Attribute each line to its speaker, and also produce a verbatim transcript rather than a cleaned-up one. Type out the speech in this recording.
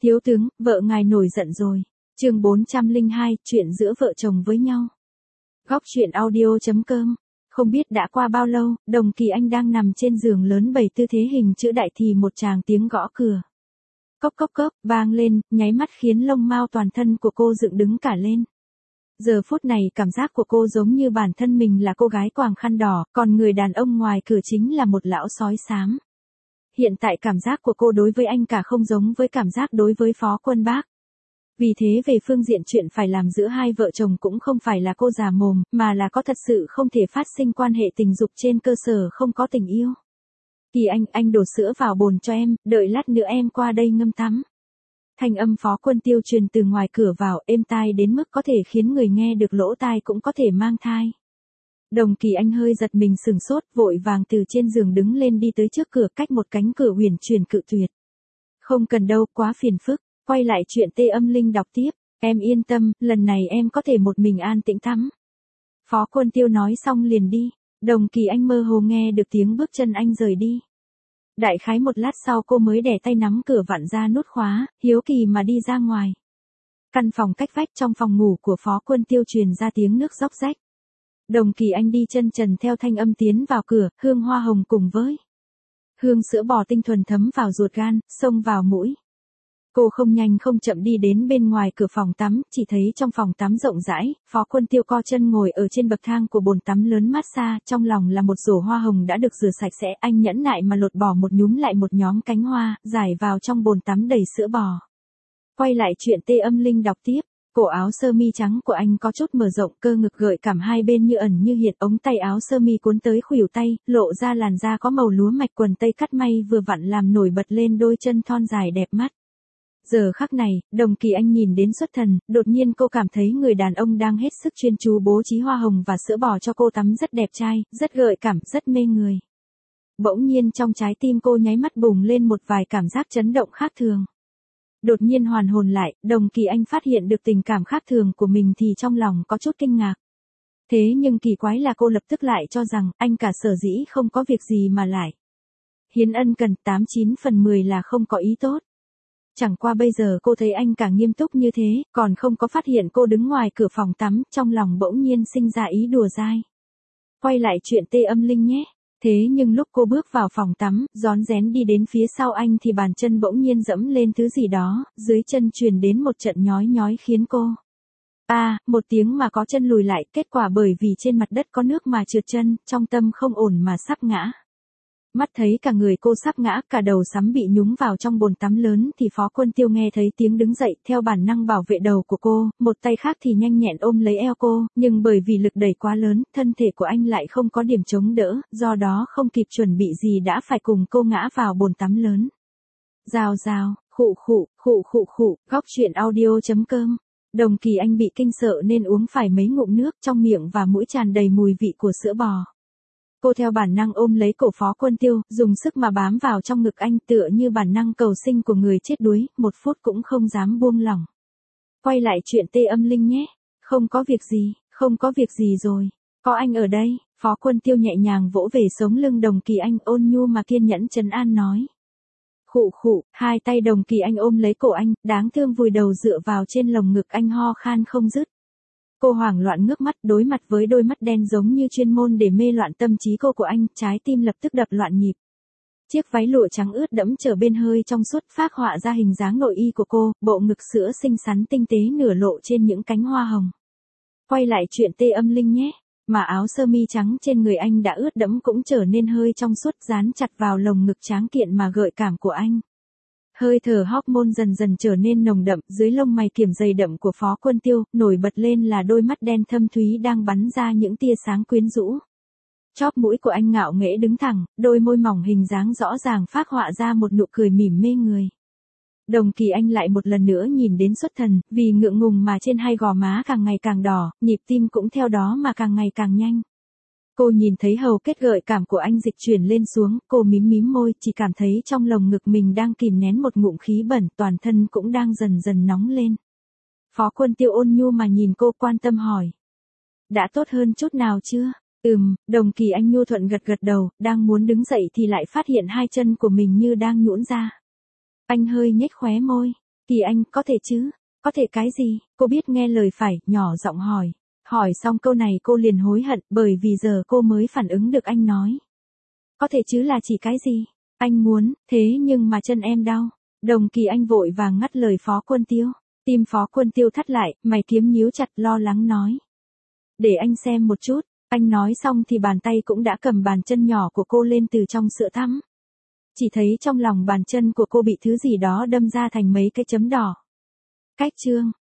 Speaker 1: Thiếu tướng, vợ ngài nổi giận rồi. Chương bốn trăm lẻ hai, chuyện giữa vợ chồng với nhau. Góc truyện audio chấm com. Không biết đã qua bao lâu, Đồng Kỳ Anh đang nằm trên giường lớn bày tư thế hình chữ đại thì một tràng tiếng gõ cửa. Cốc cốc cốc, vang lên, nháy mắt khiến lông mao toàn thân của cô dựng đứng cả lên. Giờ phút này cảm giác của cô giống như bản thân mình là cô gái quàng khăn đỏ, còn người đàn ông ngoài cửa chính là một lão sói xám. Hiện tại cảm giác của cô đối với anh cả không giống với cảm giác đối với Phó Quân Bác. Vì thế về phương diện chuyện phải làm giữa hai vợ chồng cũng không phải là cô già mồm, mà là có thật sự không thể phát sinh quan hệ tình dục trên cơ sở không có tình yêu. Kỳ Anh, anh đổ sữa vào bồn cho em, đợi lát nữa em qua đây ngâm tắm. Thanh âm Phó Quân Tiêu truyền từ ngoài cửa vào, êm tai đến mức có thể khiến người nghe được lỗ tai cũng có thể mang thai. Đồng Kỳ Anh hơi giật mình sừng sốt, vội vàng từ trên giường đứng lên đi tới trước cửa, cách một cánh cửa huyền truyền cự tuyệt. Không cần đâu, quá phiền phức. Quay lại chuyện Tê Âm Linh đọc tiếp, em yên tâm, lần này em có thể một mình an tĩnh tắm. Phó Quân Tiêu nói xong liền đi, Đồng Kỳ Anh mơ hồ nghe được tiếng bước chân anh rời đi. Đại khái một lát sau cô mới đè tay nắm cửa vặn ra nút khóa, hiếu kỳ mà đi ra ngoài. Căn phòng cách vách trong phòng ngủ của Phó Quân Tiêu truyền ra tiếng nước róc rách. Đồng Kỳ Anh đi chân trần theo thanh âm tiến vào cửa, hương hoa hồng cùng với hương sữa bò tinh thuần thấm vào ruột gan, xông vào mũi. Cô không nhanh không chậm đi đến bên ngoài cửa phòng tắm, chỉ thấy trong phòng tắm rộng rãi, Phó Quân Tiêu co chân ngồi ở trên bậc thang của bồn tắm lớn massage, trong lòng là một rổ hoa hồng đã được rửa sạch sẽ, anh nhẫn nại mà lột bỏ một nhúm lại một nhóm cánh hoa, rải vào trong bồn tắm đầy sữa bò. Quay lại chuyện Tê Âm Linh đọc tiếp, cổ áo sơ mi trắng của anh có chút mở rộng, cơ ngực gợi cảm hai bên như ẩn như hiện, ống tay áo sơ mi cuốn tới khuỷu tay, lộ ra làn da có màu lúa mạch, quần tây cắt may vừa vặn làm nổi bật lên đôi chân thon dài đẹp mắt. Giờ khắc này, Đồng Kỳ Anh nhìn đến xuất thần, đột nhiên cô cảm thấy người đàn ông đang hết sức chuyên chú bố trí hoa hồng và sữa bò cho cô tắm rất đẹp trai, rất gợi cảm, rất mê người. Bỗng nhiên trong trái tim cô nháy mắt bùng lên một vài cảm giác chấn động khác thường. Đột nhiên hoàn hồn lại, Đồng Kỳ Anh phát hiện được tình cảm khác thường của mình thì trong lòng có chút kinh ngạc. Thế nhưng kỳ quái là cô lập tức lại cho rằng anh cả sở dĩ không có việc gì mà lại hiến ân cần, tám chín phần mười là không có ý tốt. Chẳng qua bây giờ cô thấy anh càng nghiêm túc như thế, còn không có phát hiện cô đứng ngoài cửa phòng tắm, trong lòng bỗng nhiên sinh ra ý đùa dai. Quay lại chuyện Tê Âm Linh nhé. Thế nhưng lúc cô bước vào phòng tắm, rón rén đi đến phía sau anh thì bàn chân bỗng nhiên dẫm lên thứ gì đó, dưới chân truyền đến một trận nhói nhói khiến cô a à, một tiếng mà có chân lùi lại, kết quả bởi vì trên mặt đất có nước mà trượt chân, trong tâm không ổn mà sắp ngã. Mắt thấy cả người cô sắp ngã, cả đầu sắm bị nhúng vào trong bồn tắm lớn thì Phó Quân Tiêu nghe thấy tiếng đứng dậy, theo bản năng bảo vệ đầu của cô, một tay khác thì nhanh nhẹn ôm lấy eo cô, nhưng bởi vì lực đẩy quá lớn, thân thể của anh lại không có điểm chống đỡ, do đó không kịp chuẩn bị gì đã phải cùng cô ngã vào bồn tắm lớn. Rào rào, khụ khụ, khụ khụ khụ, góc truyện audio chấm com. Đồng Kỳ Anh bị kinh sợ nên uống phải mấy ngụm nước, trong miệng và mũi tràn đầy mùi vị của sữa bò. Cô theo bản năng ôm lấy cổ Phó Quân Tiêu, dùng sức mà bám vào trong ngực anh, tựa như bản năng cầu sinh của người chết đuối, một phút cũng không dám buông lỏng. Quay lại chuyện Tê Âm Linh nhé. Không có việc gì, không có việc gì rồi. Có anh ở đây, Phó Quân Tiêu nhẹ nhàng vỗ về sống lưng Đồng Kỳ Anh, ôn nhu mà kiên nhẫn trấn an nói. Khụ khụ, hai tay Đồng Kỳ Anh ôm lấy cổ anh, đáng thương vùi đầu dựa vào trên lồng ngực anh, ho khan không dứt. Cô hoảng loạn ngước mắt, đối mặt với đôi mắt đen giống như chuyên môn để mê loạn tâm trí cô của anh, trái tim lập tức đập loạn nhịp. Chiếc váy lụa trắng ướt đẫm trở bên hơi trong suốt phác họa ra hình dáng nội y của cô, bộ ngực sữa xinh xắn tinh tế nửa lộ trên những cánh hoa hồng. Quay lại chuyện Tê Âm Linh nhé. Mà áo sơ mi trắng trên người anh đã ướt đẫm cũng trở nên hơi trong suốt, dán chặt vào lồng ngực tráng kiện mà gợi cảm của anh. Hơi thở hormone dần dần trở nên nồng đậm, dưới lông mày kiềm dày đậm của Phó Quân Tiêu, nổi bật lên là đôi mắt đen thâm thúy đang bắn ra những tia sáng quyến rũ. Chóp mũi của anh ngạo nghễ đứng thẳng, đôi môi mỏng hình dáng rõ ràng phác họa ra một nụ cười mỉm mê người. Đồng Kỳ Anh lại một lần nữa nhìn đến xuất thần, vì ngượng ngùng mà trên hai gò má càng ngày càng đỏ, nhịp tim cũng theo đó mà càng ngày càng nhanh. Cô nhìn thấy hầu kết gợi cảm của anh dịch chuyển lên xuống, cô mím mím môi, chỉ cảm thấy trong lồng ngực mình đang kìm nén một ngụm khí bẩn, toàn thân cũng đang dần dần nóng lên. Phó Quân Tiêu ôn nhu mà nhìn cô, quan tâm hỏi. Đã tốt hơn chút nào chưa? Ừm, Đồng Kỳ Anh nhu thuận gật gật đầu, đang muốn đứng dậy thì lại phát hiện hai chân của mình như đang nhũn ra. Anh hơi nhếch khóe môi. Kỳ Anh, có thể chứ? Có thể cái gì? Cô biết nghe lời phải, nhỏ giọng hỏi. Hỏi xong câu này cô liền hối hận, bởi vì giờ cô mới phản ứng được anh nói. Có thể chứ là chỉ cái gì? Anh muốn, thế nhưng mà chân em đau. Đồng Kỳ Anh vội vàng ngắt lời Phó Quân Tiêu. Tim Phó Quân Tiêu thắt lại, mày kiếm nhíu chặt lo lắng nói. Để anh xem một chút. Anh nói xong thì bàn tay cũng đã cầm bàn chân nhỏ của cô lên từ trong sữa tắm. Chỉ thấy trong lòng bàn chân của cô bị thứ gì đó đâm ra thành mấy cái chấm đỏ. Cách chương.